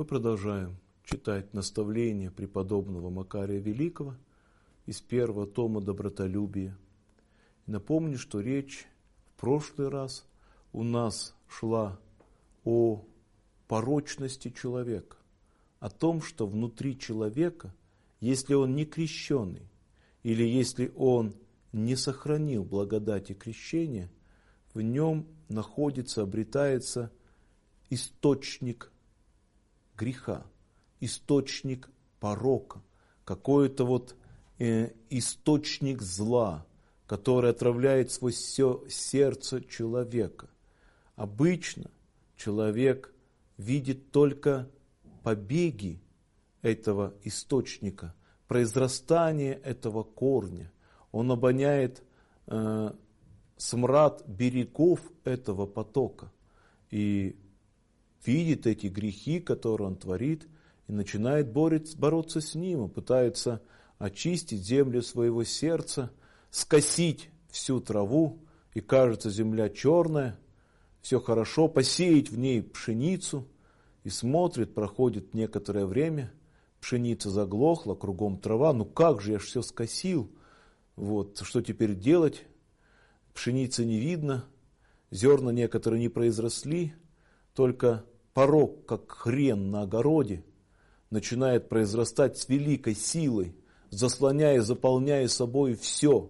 Мы продолжаем читать наставления преподобного Макария Великого из первого тома «Добротолюбие». Напомню, что речь в прошлый раз у нас шла о порочности человека, о том, что внутри человека, если он не крещеный, или если он не сохранил благодати крещения, в нем находится, обретается источник греха, источник порока, какой-то источник зла, который отравляет свое сердце человека. Обычно человек видит только побеги этого источника, произрастание этого корня. Он обоняет смрад берегов этого потока и видит эти грехи, которые он творит, и начинает бороться с ним, и пытается очистить землю своего сердца, скосить всю траву, и кажется земля черная, все хорошо, посеять в ней пшеницу, и смотрит, проходит некоторое время, пшеница заглохла, кругом трава, ну как же, я ж все скосил, что теперь делать? Пшеницы не видно, зерна некоторые не произросли, только порок, как хрен на огороде, начинает произрастать с великой силой, заслоняя, заполняя собой все.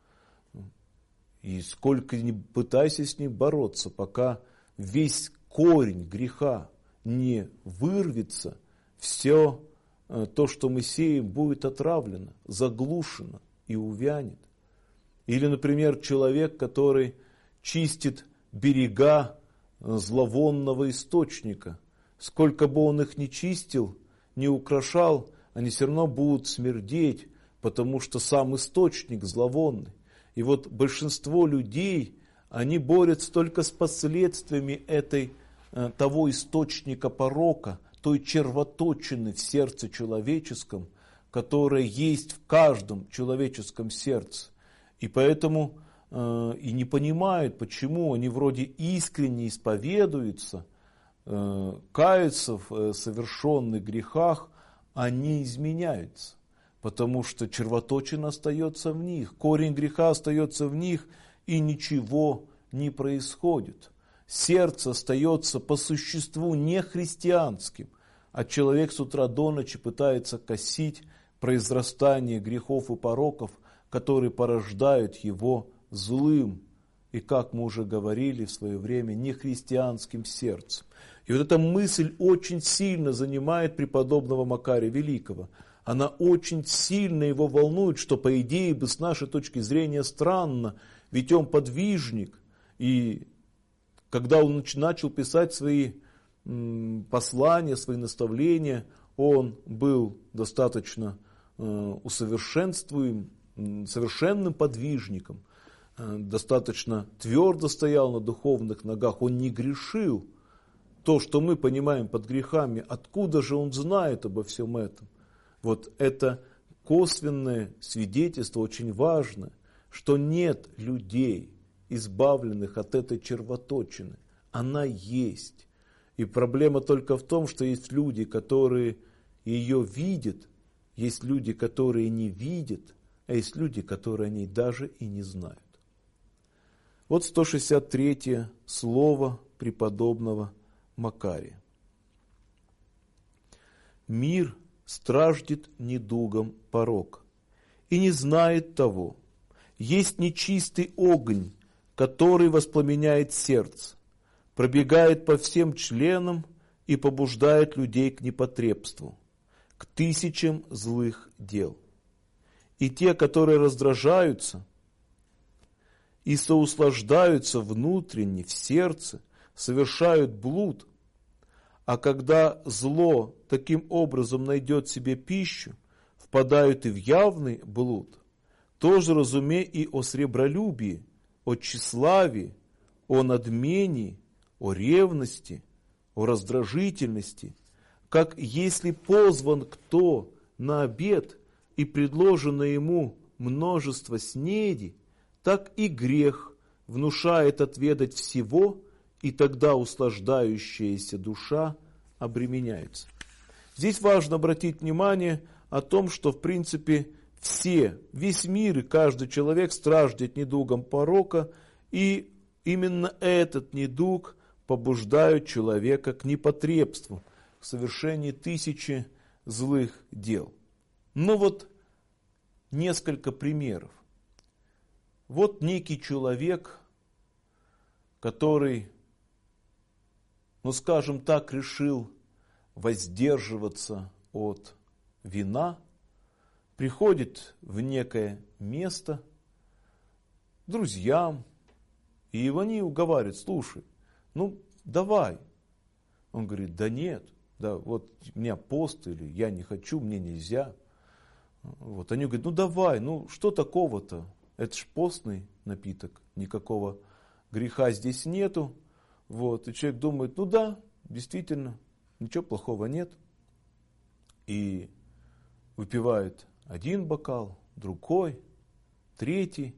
И сколько ни пытайся с ним бороться, пока весь корень греха не вырвется, все то, что мы сеем, будет отравлено, заглушено и увянет. Или, например, человек, который чистит берега зловонного источника. Сколько бы он их ни чистил, не украшал, они все равно будут смердеть, потому что сам источник зловонный. И большинство людей, они борются только с последствиями того источника порока, той червоточины в сердце человеческом, которая есть в каждом человеческом сердце. И поэтому и не понимают, почему они вроде искренне исповедуются, каются в совершенных грехах, а не изменяются. Потому что червоточина остается в них, корень греха остается в них, и ничего не происходит. Сердце остается по существу не христианским, а человек с утра до ночи пытается косить произрастание грехов и пороков, которые порождают его злым и, как мы уже говорили в свое время, нехристианским сердцем. И эта мысль очень сильно занимает преподобного Макария Великого. Она очень сильно его волнует, что, по идее, бы с нашей точки зрения странно, ведь он подвижник. И когда он начал писать свои послания, свои наставления, он был достаточно совершенным подвижником, достаточно твердо стоял на духовных ногах, он не грешил. То, что мы понимаем под грехами, откуда же он знает обо всем этом? Это косвенное свидетельство, очень важное, что нет людей, избавленных от этой червоточины. Она есть. И проблема только в том, что есть люди, которые ее видят, есть люди, которые не видят, а есть люди, которые о ней даже и не знают. 163 слово преподобного Макария. Мир страждет недугом порока и не знает того. Есть нечистый огонь, который воспламеняет сердце, пробегает по всем членам и побуждает людей к непотребству, к тысячам злых дел. И те, которые раздражаются и соуслаждаются внутренне в сердце, совершают блуд, а когда зло таким образом найдет себе пищу, впадают и в явный блуд. Тоже разумей и о сребролюбии, о тщеславии, о надмении, о ревности, о раздражительности, как если позван кто на обед и предложено ему множество снеди, так и грех внушает отведать всего, и тогда услаждающаяся душа обременяется. Здесь важно обратить внимание о том, что в принципе весь мир и каждый человек страждет недугом порока, и именно этот недуг побуждает человека к непотребству, к совершению тысячи злых дел. Ну вот несколько примеров. Вот некий человек, который, скажем так, решил воздерживаться от вина, приходит в некое место к друзьям, и они уговаривают: слушай, давай. Он говорит: да нет, вот у меня пост, или я не хочу, мне нельзя. Вот они говорят: давай, что такого-то? Это ж постный напиток, никакого греха здесь нету. Вот, и человек думает: да, действительно, ничего плохого нет. И выпивает один бокал, другой, третий.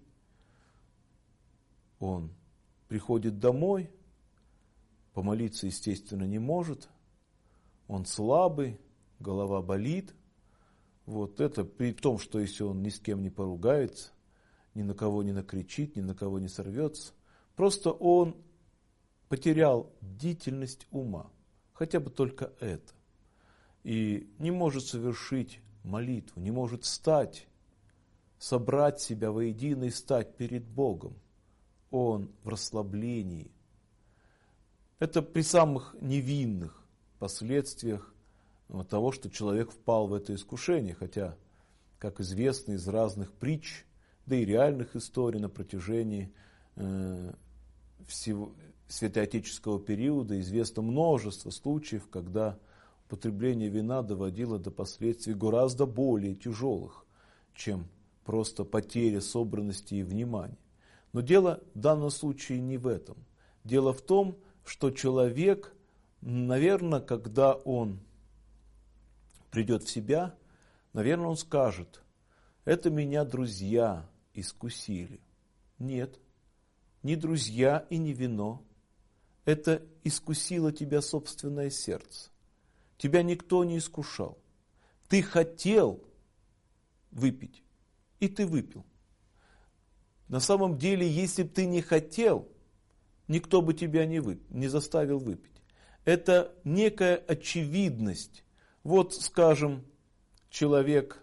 Он приходит домой, помолиться, естественно, не может. Он слабый, голова болит. Вот это при том, что если он ни с кем не поругается, ни на кого не накричит, ни на кого не сорвется. Просто он потерял бдительность ума. Хотя бы только это. И не может совершить молитву, не может встать, собрать себя воедино и стать перед Богом. Он в расслаблении. Это при самых невинных последствиях того, что человек впал в это искушение. Хотя, как известно из разных притч, да и реальных историй на протяжении всего святоотеческого периода, известно множество случаев, когда употребление вина доводило до последствий гораздо более тяжелых, чем просто потеря собранности и внимания. Но дело в данном случае не в этом. Дело в том, что человек, наверное, когда он придет в себя, наверное, он скажет: это меня друзья искусили. Нет, не друзья и не вино. Это искусило тебя собственное сердце. Тебя никто не искушал. Ты хотел выпить, и ты выпил. На самом деле, если бы ты не хотел, никто бы тебя не заставил выпить. Это некая очевидность. Вот, скажем, человек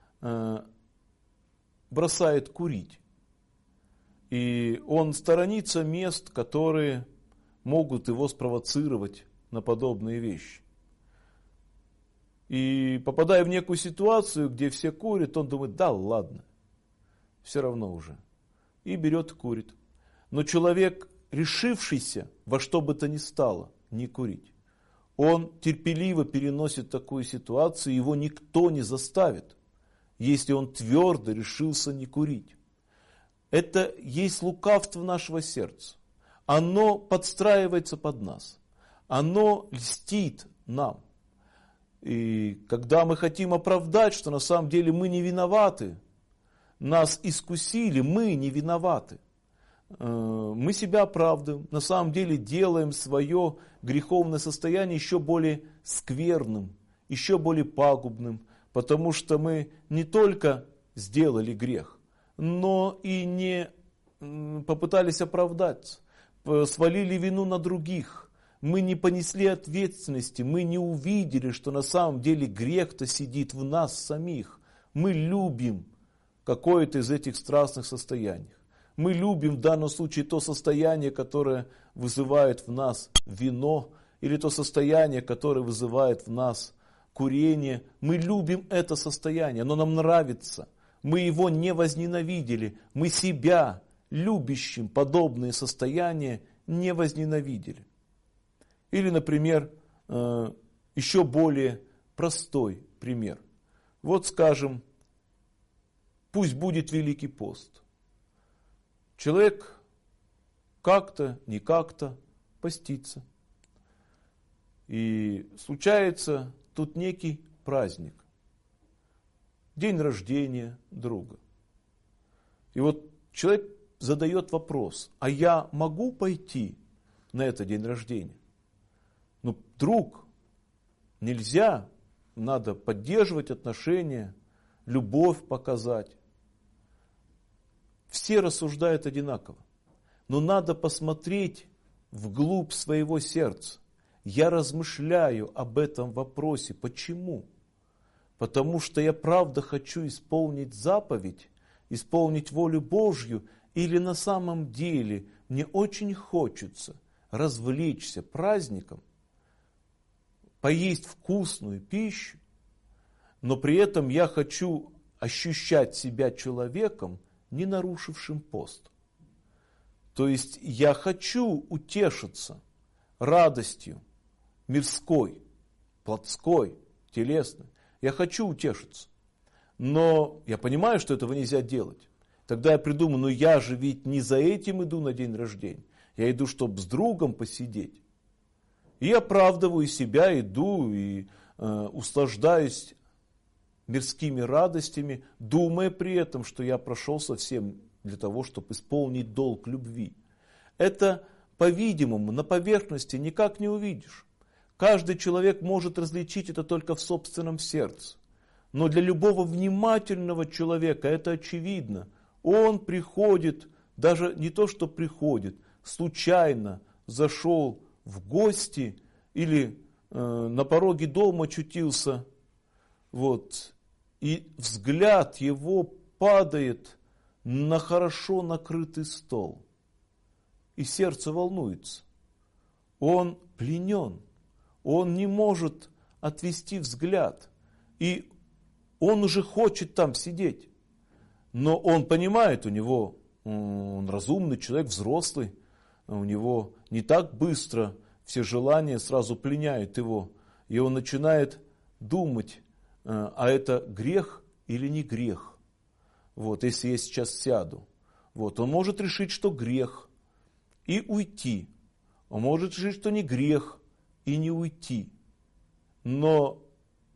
бросает курить, и он сторонится мест, которые могут его спровоцировать на подобные вещи. И попадая в некую ситуацию, где все курят, он думает: да ладно, все равно уже. И берет и курит. Но человек, решившийся во что бы то ни стало не курить, он терпеливо переносит такую ситуацию, его никто не заставит, если он твердо решился не курить. Это есть лукавство нашего сердца. Оно подстраивается под нас. Оно льстит нам. И когда мы хотим оправдать, что на самом деле мы не виноваты, нас искусили, мы не виноваты, мы себя оправдываем, на самом деле делаем свое греховное состояние еще более скверным, еще более пагубным, потому что мы не только сделали грех, но и не попытались оправдаться, свалили вину на других. Мы не понесли ответственности, мы не увидели, что на самом деле грех-то сидит в нас самих. Мы любим какое-то из этих страстных состояний. Мы любим в данном случае то состояние, которое вызывает в нас вино, или то состояние, которое вызывает в нас курение. Мы любим это состояние, оно нам нравится. Мы его не возненавидели, мы себя, любящим подобные состояния, не возненавидели. Или, например, еще более простой пример. Вот, скажем, пусть будет Великий пост. Человек как-то, не как-то постится. И случается тут некий праздник. День рождения друга. И вот человек задает вопрос: а я могу пойти на этот день рождения? Друг, нельзя, надо поддерживать отношения, любовь показать. Все рассуждают одинаково. Но надо посмотреть вглубь своего сердца. Я размышляю об этом вопросе. Почему? Потому что я правда хочу исполнить заповедь, исполнить волю Божью, или на самом деле мне очень хочется развлечься праздником, поесть вкусную пищу, но при этом я хочу ощущать себя человеком, не нарушившим пост. То есть я хочу утешиться радостью мирской, плотской, телесной. Я хочу утешиться. Но я понимаю, что этого нельзя делать. Тогда я придумаю, но я же ведь не за этим иду на день рождения. Я иду, чтобы с другом посидеть. И оправдываю себя, иду и услаждаюсь мирскими радостями, думая при этом, что я прошел совсем для того, чтобы исполнить долг любви. Это, по-видимому, на поверхности никак не увидишь. Каждый человек может различить это только в собственном сердце. Но для любого внимательного человека это очевидно. Он приходит, даже не то, что приходит, случайно зашел в гости или на пороге дома очутился, и взгляд его падает на хорошо накрытый стол. И сердце волнуется. Он пленен. Он не может отвести взгляд. И он уже хочет там сидеть. Но он понимает, он разумный человек, взрослый. У него не так быстро все желания сразу пленяют его. И он начинает думать, а это грех или не грех. Если я сейчас сяду. Он может решить, что грех, и уйти. Он может решить, что не грех, и не уйти. Но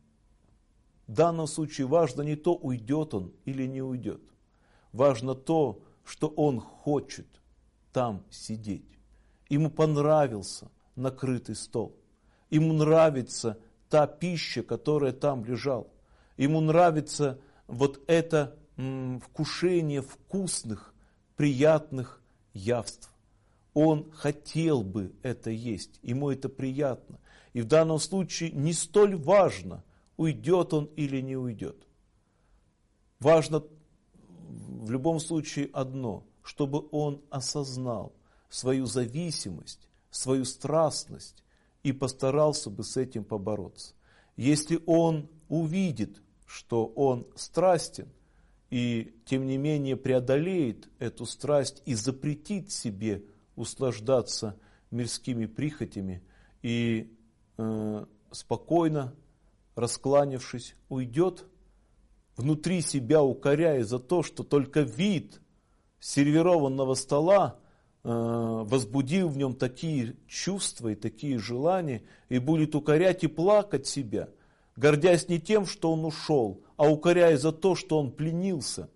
в данном случае важно не то, уйдет он или не уйдет. Важно то, что он хочет там сидеть. Ему понравился накрытый стол. Ему нравится та пища, которая там лежала. Ему нравится это вкушение вкусных, приятных явств. Он хотел бы это есть, ему это приятно. И в данном случае не столь важно, уйдет он или не уйдет. Важно в любом случае одно, чтобы он осознал свою зависимость, свою страстность и постарался бы с этим побороться. Если он увидит, что он страстен, и тем не менее преодолеет эту страсть и запретит себе услаждаться мирскими прихотями и спокойно, раскланявшись, уйдет, внутри себя укоряя за то, что только вид сервированного стола возбудил в нем такие чувства и такие желания, и будет укорять и плакать себя, гордясь не тем, что он ушел, а укоряя за то, что он пленился.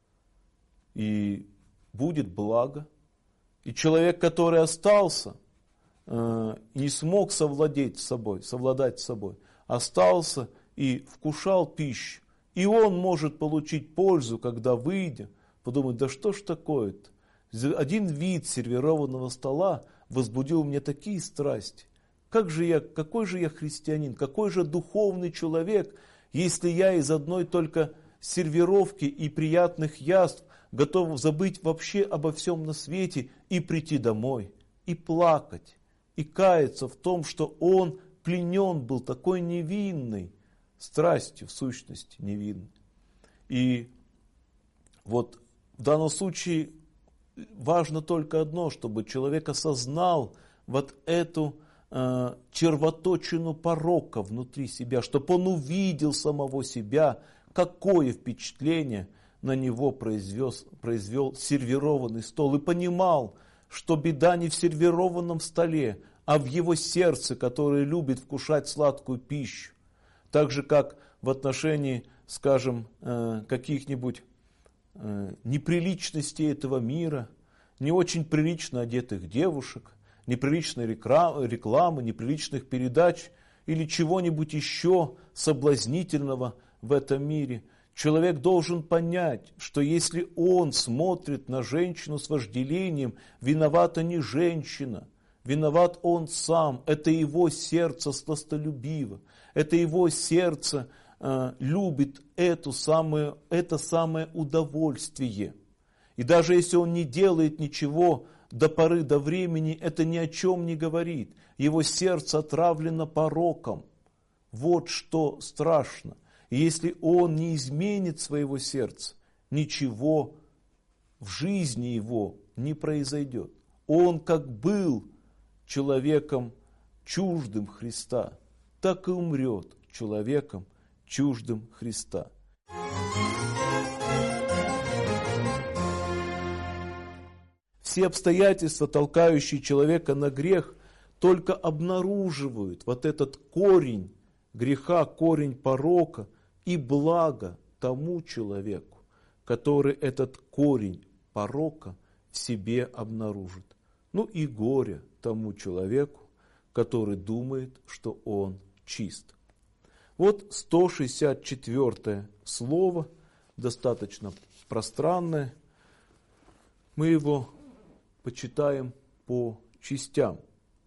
И будет благо. И человек, который остался, не смог совладать с собой, остался и вкушал пищу. И он может получить пользу, когда, выйдя, подумать, да что ж такое-то? Один вид сервированного стола возбудил мне такие страсти. Какой же я христианин, какой же духовный человек, если я из одной только сервировки и приятных яств готов забыть вообще обо всем на свете и прийти домой, и плакать, и каяться в том, что он пленен был такой невинной страстью, в сущности невинной. И в данном случае важно только одно, чтобы человек осознал эту червоточину порока внутри себя, чтобы он увидел самого себя, какое впечатление на него произвел сервированный стол, и понимал, что беда не в сервированном столе, а в его сердце, которое любит вкушать сладкую пищу. Так же, как в отношении, скажем, каких-нибудь неприличностей этого мира, не очень прилично одетых девушек, неприличной рекламы, неприличных передач. или чего-нибудь еще соблазнительного в этом мире, человек должен понять, что если он смотрит на женщину с вожделением, виновата не женщина, виноват он сам. Это его сердце сластолюбиво, это его сердце любит это самое удовольствие. И даже если он не делает ничего до поры до времени, это ни о чем не говорит. Его сердце отравлено пороком. Вот что страшно. И если он не изменит своего сердца, ничего в жизни его не произойдет. Он как был человеком чуждым Христа, так и умрет человеком чуждым Христа. Все обстоятельства, толкающие человека на грех, только обнаруживают вот этот корень греха, корень порока и благо тому человеку, который этот корень порока в себе обнаружит. Ну и горе тому человеку, который думает, что он чист. Вот 164 слово, достаточно пространное. Мы его почитаем по частям.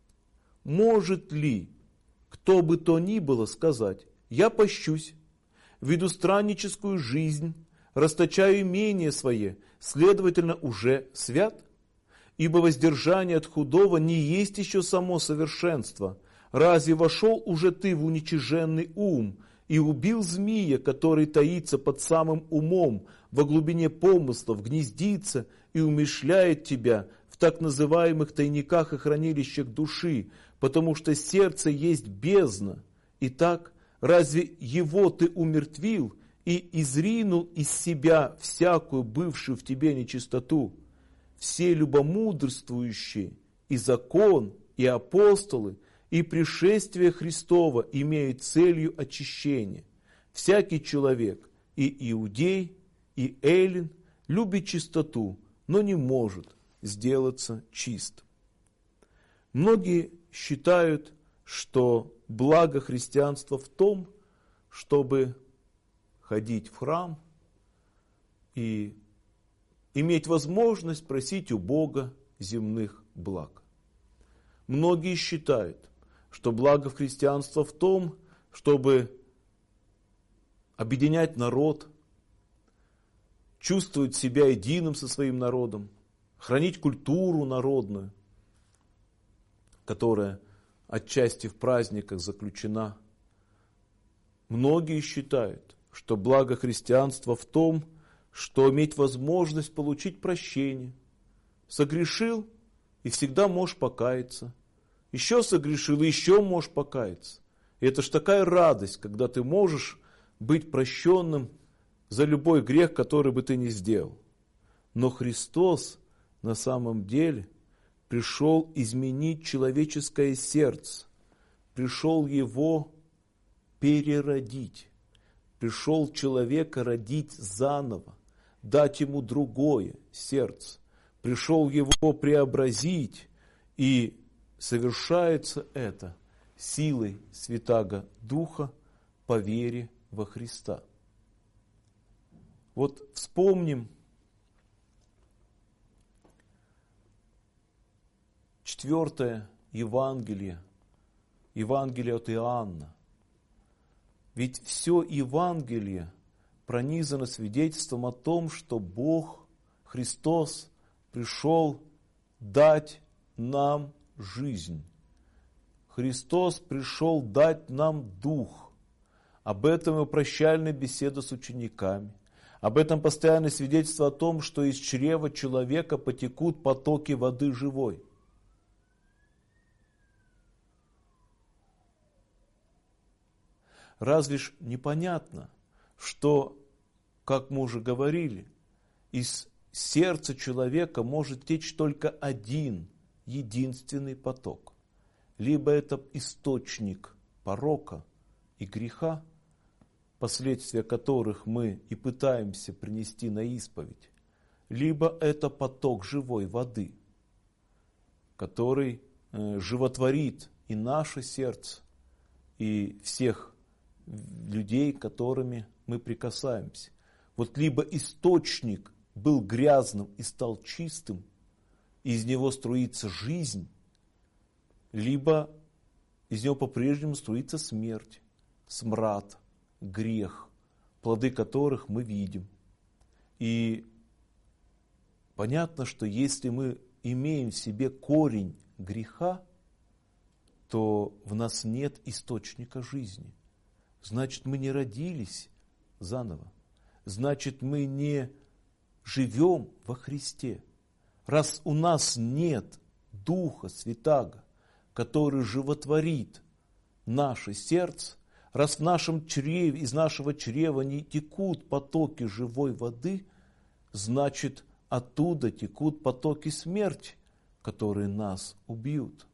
Может ли кто бы то ни было сказать: «Я пощусь, веду странническую жизнь, расточаю имение свое, следовательно, уже свят? Ибо воздержание от худого не есть еще само совершенство. Разве вошел уже ты в уничиженный ум и убил змея, который таится под самым умом, во глубине помыслов, гнездится и умышляет тебя в так называемых тайниках и хранилищах души, потому что сердце есть бездна? Итак, разве его ты умертвил и изринул из себя всякую бывшую в тебе нечистоту? Все любомудрствующие, и закон, и апостолы, и пришествие Христова имеют целью очищения. Всякий человек, и иудей, и эллин, любит чистоту, но не может сделаться чист. Многие считают, что благо христианства в том, чтобы ходить в храм и иметь возможность просить у Бога земных благ. Многие считают, что благо христианства в том, чтобы объединять народ, чувствовать себя единым со своим народом, хранить культуру народную, которая отчасти в праздниках заключена. Многие считают, что благо христианства в том, что иметь возможность получить прощение. Согрешил, и всегда можешь покаяться. Еще согрешил, и еще можешь покаяться. И это ж такая радость, когда ты можешь быть прощенным за любой грех, который бы ты ни сделал. Но Христос на самом деле пришел изменить человеческое сердце, пришел его переродить, пришел человека родить заново, дать ему другое сердце, пришел его преобразить, и совершается это силой Святаго Духа по вере во Христа. Вот вспомним 4 Евангелие, Евангелие от Иоанна. Ведь все Евангелие пронизано свидетельством о том, что Бог, Христос, пришел дать нам жизнь. Христос пришел дать нам Дух. Об этом его прощальная беседа с учениками. Об этом постоянное свидетельство о том, что из чрева человека потекут потоки воды живой. Разве ж непонятно, что, как мы уже говорили, из сердца человека может течь только один, единственный поток. Либо это источник порока и греха, последствия которых мы и пытаемся принести на исповедь, либо это поток живой воды, который животворит и наше сердце, и всех людей, которыми мы прикасаемся. Вот либо источник был грязным и стал чистым, и из него струится жизнь, либо из него по-прежнему струится смерть, смрад, грех, плоды которых мы видим. И понятно, что если мы имеем в себе корень греха, то в нас нет источника жизни. Значит, мы не родились заново. Значит, мы не живем во Христе. Раз у нас нет Духа Святаго, который животворит наше сердце, раз в нашем чреве, из нашего чрева не текут потоки живой воды, значит, оттуда текут потоки смерти, которые нас убьют.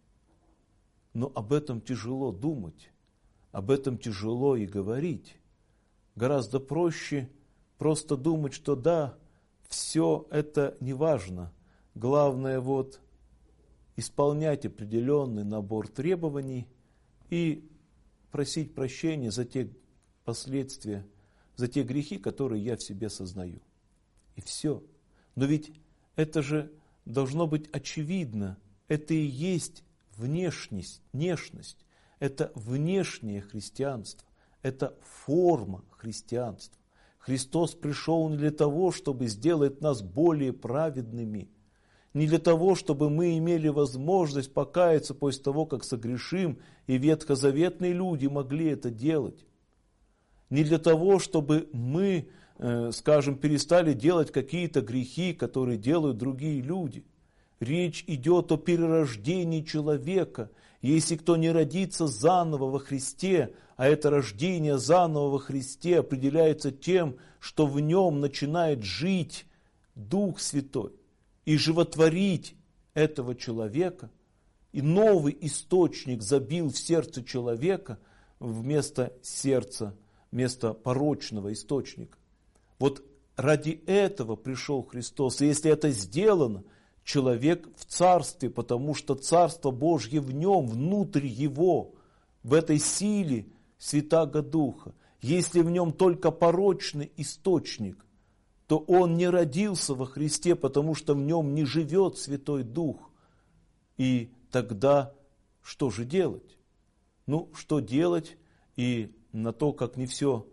Но об этом тяжело думать, об этом тяжело и говорить. Гораздо проще просто думать, что да, все это не важно. Главное вот исполнять определенный набор требований и просить прощения за те последствия, за те грехи, которые я в себе сознаю. И все. Но ведь это же должно быть очевидно. Это и есть внешность. Это внешнее христианство. Это форма христианства. Христос пришел не для того, чтобы сделать нас более праведными, не для того, чтобы мы имели возможность покаяться после того, как согрешим, и ветхозаветные люди могли это делать. Не для того, чтобы мы, скажем, перестали делать какие-то грехи, которые делают другие люди. Речь идет о перерождении человека. Если кто не родится заново во Христе, а это рождение заново во Христе определяется тем, что в нем начинает жить Дух Святой и животворить этого человека, и новый источник забил в сердце человека вместо сердца, вместо порочного источника. Вот ради этого пришел Христос. И если это сделано, человек в царстве, потому что Царство Божье в нем, внутрь его, в этой силе Святаго Духа. Если в нем только порочный источник, то он не родился во Христе, потому что в нем не живет Святой Дух. И тогда что же делать? Ну, что делать? И на то, как не все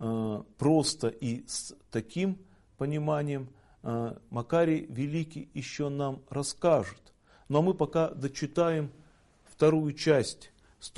просто и с таким пониманием, Макарий Великий еще нам расскажет. Но мы пока дочитаем вторую часть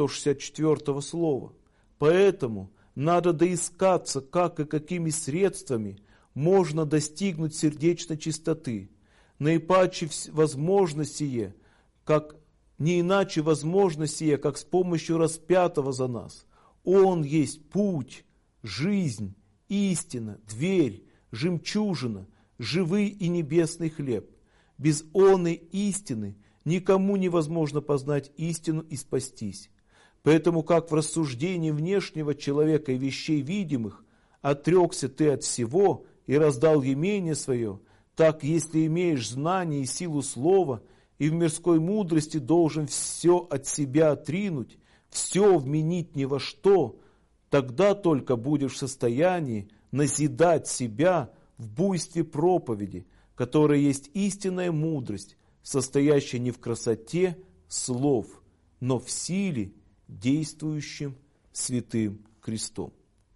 164 слова. Поэтому надо доискаться, как и какими средствами можно достигнуть сердечной чистоты. Наипаче возможно сие, как не иначе возможно сие, как с помощью распятого за нас. Он есть путь, жизнь, истина, дверь, жемчужина, живый и небесный хлеб. Без оной истины никому невозможно познать истину и спастись. Поэтому, как в рассуждении внешнего человека и вещей видимых отрекся ты от всего и раздал имение свое, так, если имеешь знание и силу слова, и в мирской мудрости должен все от себя отринуть, все вменить ни во что, тогда только будешь в состоянии назидать себя в буйстве проповеди, которая есть истинная мудрость, состоящая не в красоте слов, но в силе, действующим святым крестом.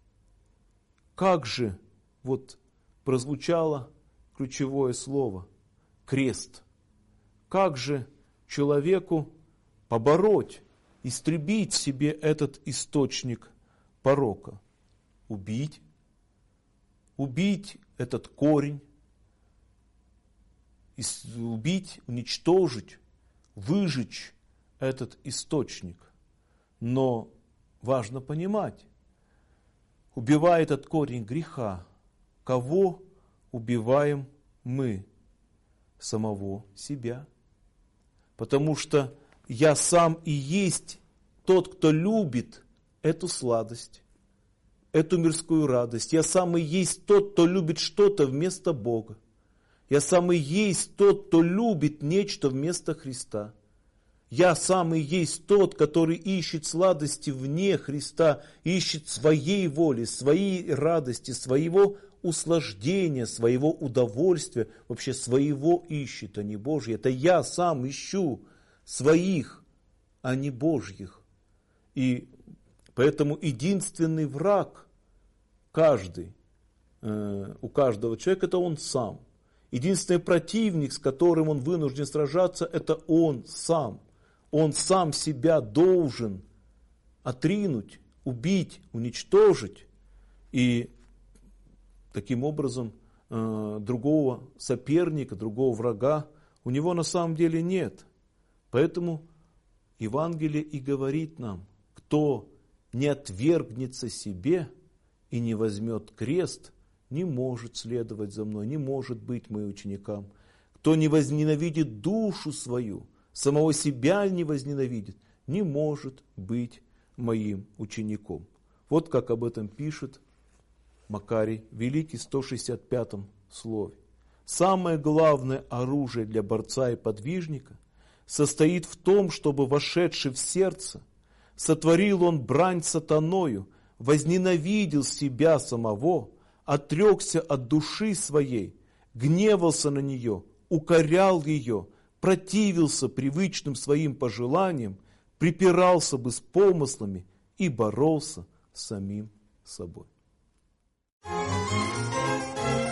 Как же вот прозвучало ключевое слово крест? Как же человеку побороть, истребить в себе этот источник порока? Убить этот корень, убить, уничтожить, выжечь этот источник. Но важно понимать, убивая этот корень греха, кого убиваем мы? Самого себя. Потому что я сам и есть тот, кто любит эту сладость, эту мирскую радость. Я сам и есть тот, кто любит что-то вместо Бога. Я сам и есть тот, кто любит нечто вместо Христа. Я сам и есть тот, который ищет сладости вне Христа, ищет своей воли, своей радости, своего услаждения, своего удовольствия, вообще своего ищет, а не Божье. Это я сам ищу своих, а не Божьих. И поэтому единственный враг у каждого человека, это он сам. Единственный противник, с которым он вынужден сражаться, это он сам. Он сам себя должен отринуть, убить, уничтожить. И таким образом другого соперника, другого врага у него на самом деле нет. Поэтому Евангелие и говорит нам, кто не отвергнется себе и не возьмет крест, не может следовать за мной, не может быть моим учеником. Кто не возненавидит душу свою, самого себя не возненавидит, не может быть моим учеником. Вот как об этом пишет Макарий Великий в 165 слове. Самое главное оружие для борца и подвижника состоит в том, чтобы, вошедший в сердце, сотворил он брань сатаною, возненавидел себя самого, отрекся от души своей, гневался на нее, укорял ее, противился привычным своим пожеланиям, припирался бы с помыслами и боролся с самим собой.